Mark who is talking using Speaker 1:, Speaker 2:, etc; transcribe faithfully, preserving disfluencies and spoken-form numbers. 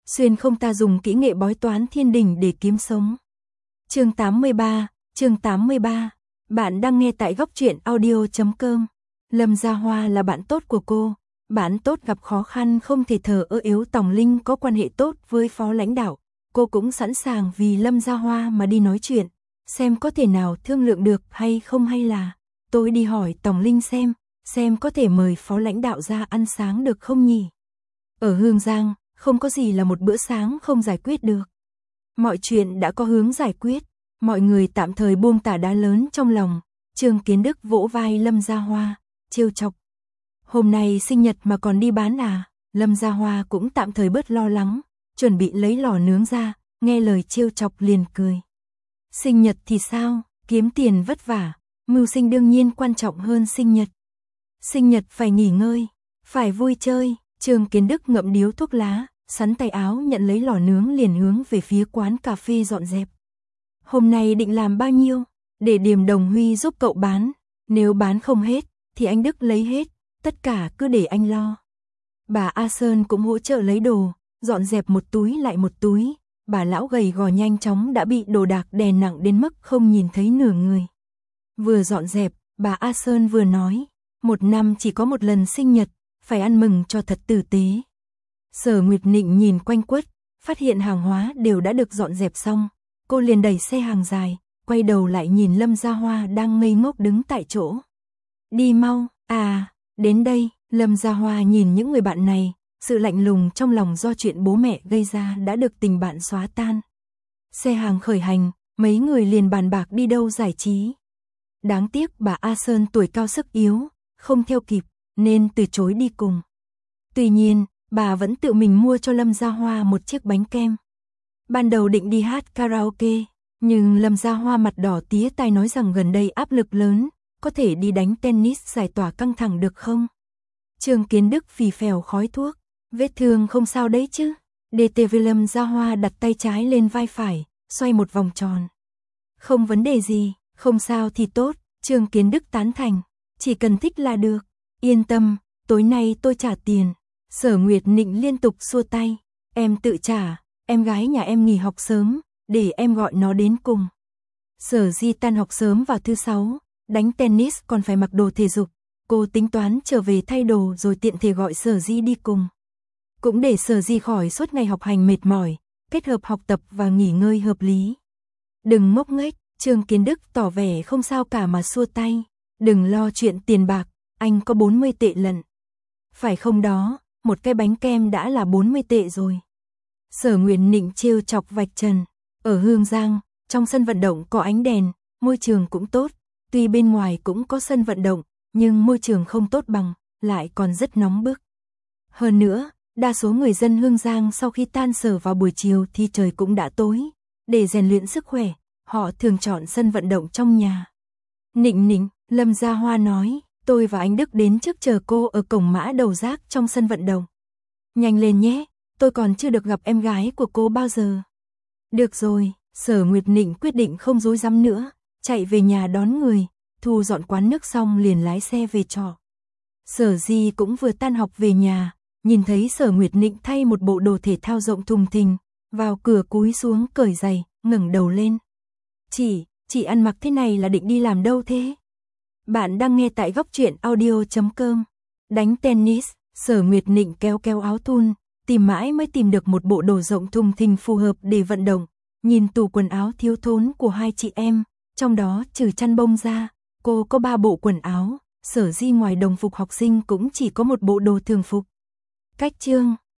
Speaker 1: xuyên không ta dùng kỹ nghệ bói toán thiên đình để kiếm sống. Chương tám mươi ba, chương tám mươi ba. Bạn đang nghe tại góc truyện audio chấm com. Lâm Gia Hoa là bạn tốt của cô, bạn tốt gặp khó khăn không thể thờ ơ. Yếu Tòng Linh có quan hệ tốt với phó lãnh đạo, cô cũng sẵn sàng vì Lâm Gia Hoa mà đi nói chuyện, xem có thể nào thương lượng được hay không, hay là tôi đi hỏi Tòng Linh xem, xem có thể mời phó lãnh đạo ra ăn sáng được không nhỉ. Ở Hương Giang, không có gì là một bữa sáng không giải quyết được. Mọi chuyện đã có hướng giải quyết, mọi người tạm thời buông tả đá lớn trong lòng. Trương Kiến Đức vỗ vai Lâm Gia Hoa, trêu chọc. Hôm nay sinh nhật mà còn đi bán à? Lâm Gia Hoa cũng tạm thời bớt lo lắng, chuẩn bị lấy lò nướng ra, nghe lời trêu chọc liền cười. Sinh nhật thì sao, kiếm tiền vất vả, mưu sinh đương nhiên quan trọng hơn sinh nhật. Sinh nhật phải nghỉ ngơi, phải vui chơi. Trương Kiến Đức ngậm điếu thuốc lá, sắn tay áo nhận lấy lò nướng liền hướng về phía quán cà phê dọn dẹp. Hôm nay định làm bao nhiêu? Để Điềm Đồng Huy giúp cậu bán, nếu bán không hết thì anh Đức lấy hết, tất cả cứ để anh lo. Bà A Sơn cũng hỗ trợ lấy đồ, dọn dẹp một túi lại một túi. Bà lão gầy gò nhanh chóng đã bị đồ đạc đè nặng đến mức không nhìn thấy nửa người. Vừa dọn dẹp, bà A Sơn vừa nói, một năm chỉ có một lần sinh nhật, phải ăn mừng cho thật tử tế. Sở Nguyệt Nịnh nhìn quanh quất, phát hiện hàng hóa đều đã được dọn dẹp xong, cô liền đẩy xe hàng dài, quay đầu lại nhìn Lâm Gia Hoa đang ngây ngốc đứng tại chỗ. Đi mau, à, đến đây. Lâm Gia Hoa nhìn những người bạn này, sự lạnh lùng trong lòng do chuyện bố mẹ gây ra đã được tình bạn xóa tan. Xe hàng khởi hành, mấy người liền bàn bạc đi đâu giải trí. Đáng tiếc bà A Sơn tuổi cao sức yếu, không theo kịp, nên từ chối đi cùng. Tuy nhiên, bà vẫn tự mình mua cho Lâm Gia Hoa một chiếc bánh kem. Ban đầu định đi hát karaoke, nhưng Lâm Gia Hoa mặt đỏ tía tai nói rằng gần đây áp lực lớn, có thể đi đánh tennis giải tỏa căng thẳng được không? Trương Kiến Đức phì phèo khói thuốc, vết thương không sao đấy chứ? đê tê vê Lâm Gia Hoa đặt tay trái lên vai phải, xoay một vòng tròn. Không vấn đề gì, không sao thì tốt. Trương Kiến Đức tán thành, chỉ cần thích là được. Yên tâm, tối nay tôi trả tiền. Sở Nguyệt Nịnh liên tục xua tay, em tự trả, em gái nhà em nghỉ học sớm, để em gọi nó đến cùng. Sở Di tan học sớm vào thứ sáu, đánh tennis còn phải mặc đồ thể dục. Cô tính toán trở về thay đồ rồi tiện thể gọi Sở Di đi cùng. Cũng để Sở Di khỏi suốt ngày học hành mệt mỏi, kết hợp học tập và nghỉ ngơi hợp lý. Đừng ngốc nghếch, Trương Kiến Đức tỏ vẻ không sao cả mà xua tay. Đừng lo chuyện tiền bạc, anh có bốn mươi tệ lận. Phải không đó, một cái bánh kem đã là bốn mươi tệ rồi. Sở Nguyệt Nịnh trêu chọc vạch trần. Ở Hương Giang, trong sân vận động có ánh đèn, môi trường cũng tốt. Tuy bên ngoài cũng có sân vận động, nhưng môi trường không tốt bằng, lại còn rất nóng bức. Hơn nữa, đa số người dân Hương Giang sau khi tan sở vào buổi chiều thì trời cũng đã tối. Để rèn luyện sức khỏe, họ thường chọn sân vận động trong nhà. Nịnh Nịnh, Lâm Gia Hoa nói, tôi và anh Đức đến trước chờ cô ở cổng mã đầu rác trong sân vận động. Nhanh lên nhé, tôi còn chưa được gặp em gái của cô bao giờ. Được rồi, Sở Nguyệt Nịnh quyết định không dối dám nữa, chạy về nhà đón người, thu dọn quán nước xong liền lái xe về trọ. Sở Di cũng vừa tan học về nhà, nhìn thấy Sở Nguyệt Nịnh thay một bộ đồ thể thao rộng thùng thình, vào cửa cúi xuống cởi giày, ngẩng đầu lên. Chị, chị ăn mặc thế này là định đi làm đâu thế? Bạn đang nghe tại góc truyện audio chấm com. Đánh tennis, Sở Nguyệt Nịnh kéo kéo áo thun, tìm mãi mới tìm được một bộ đồ rộng thùng thình phù hợp để vận động. Nhìn tủ quần áo thiếu thốn của hai chị em, trong đó trừ chăn bông ra, cô có ba bộ quần áo. Sở Di ngoài đồng phục học sinh cũng chỉ có một bộ đồ thường phục. Cách chương